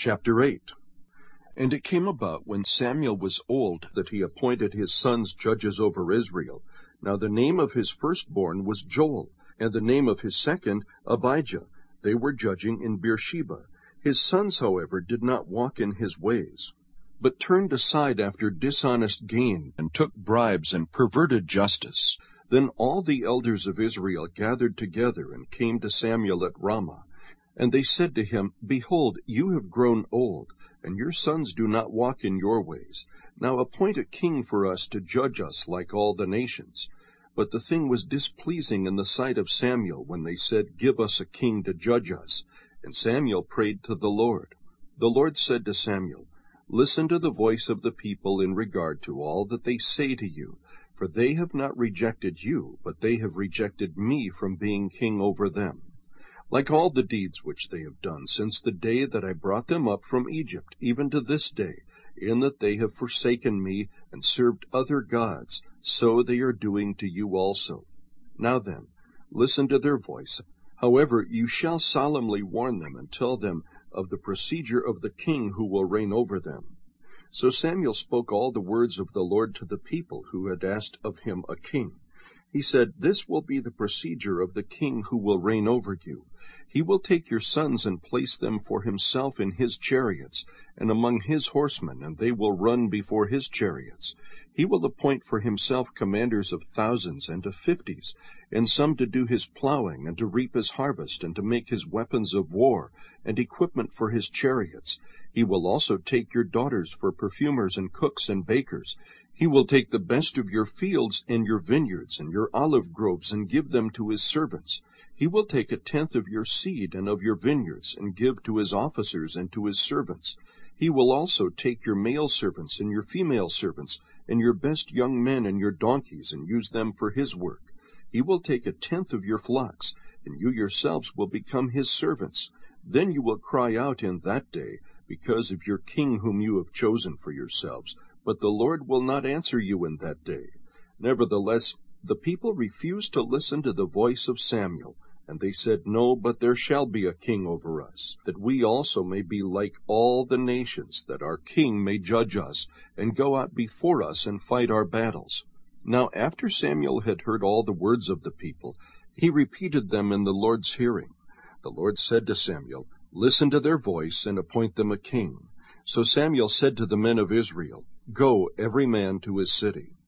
Chapter 8. And it came about, when Samuel was old, that he appointed his sons judges over Israel. Now the name of his firstborn was Joel, and the name of his second Abijah. They were judging in Beersheba. His sons, however, did not walk in his ways, but turned aside after dishonest gain, and took bribes, and perverted justice. Then all the elders of Israel gathered together, and came to Samuel at Ramah. And they said to him, Behold, you have grown old, and your sons do not walk in your ways. Now appoint a king for us to judge us like all the nations. But the thing was displeasing in the sight of Samuel, when they said, Give us a king to judge us. And Samuel prayed to the Lord. The Lord said to Samuel, Listen to the voice of the people in regard to all that they say to you, for they have not rejected you, but they have rejected me from being king over them. Like all the deeds which they have done since the day that I brought them up from Egypt, even to this day, in that they have forsaken me and served other gods, so they are doing to you also. Now then, listen to their voice. However, you shall solemnly warn them and tell them of the procedure of the king who will reign over them. So Samuel spoke all the words of the Lord to the people who had asked of him a king. He said, This will be the procedure of the king who will reign over you. He will take your sons and place them for himself in his chariots, and among his horsemen, and they will run before his chariots. He will appoint for himself commanders of thousands and of 50s, and some to do his plowing, and to reap his harvest, and to make his weapons of war, and equipment for his chariots. He will also take your daughters for perfumers and cooks and bakers. He will take the best of your fields and your vineyards and your olive groves, and give them to his servants. He will take 1/10 of your seed and of your vineyards, and give to his officers and to his servants. He will also take your male servants and your female servants, and your best young men and your donkeys, and use them for his work. He will take 1/10 of your flocks, and you yourselves will become his servants. Then you will cry out in that day because of your king whom you have chosen for yourselves, but the Lord will not answer you in that day. Nevertheless, the people refused to listen to the voice of Samuel, and they said, No, but there shall be a king over us, that we also may be like all the nations, that our king may judge us, and go out before us and fight our battles. Now after Samuel had heard all the words of the people, he repeated them in the Lord's hearing. The Lord said to Samuel, Listen to their voice, and appoint them a king. So Samuel said to the men of Israel, Go, every man to his city.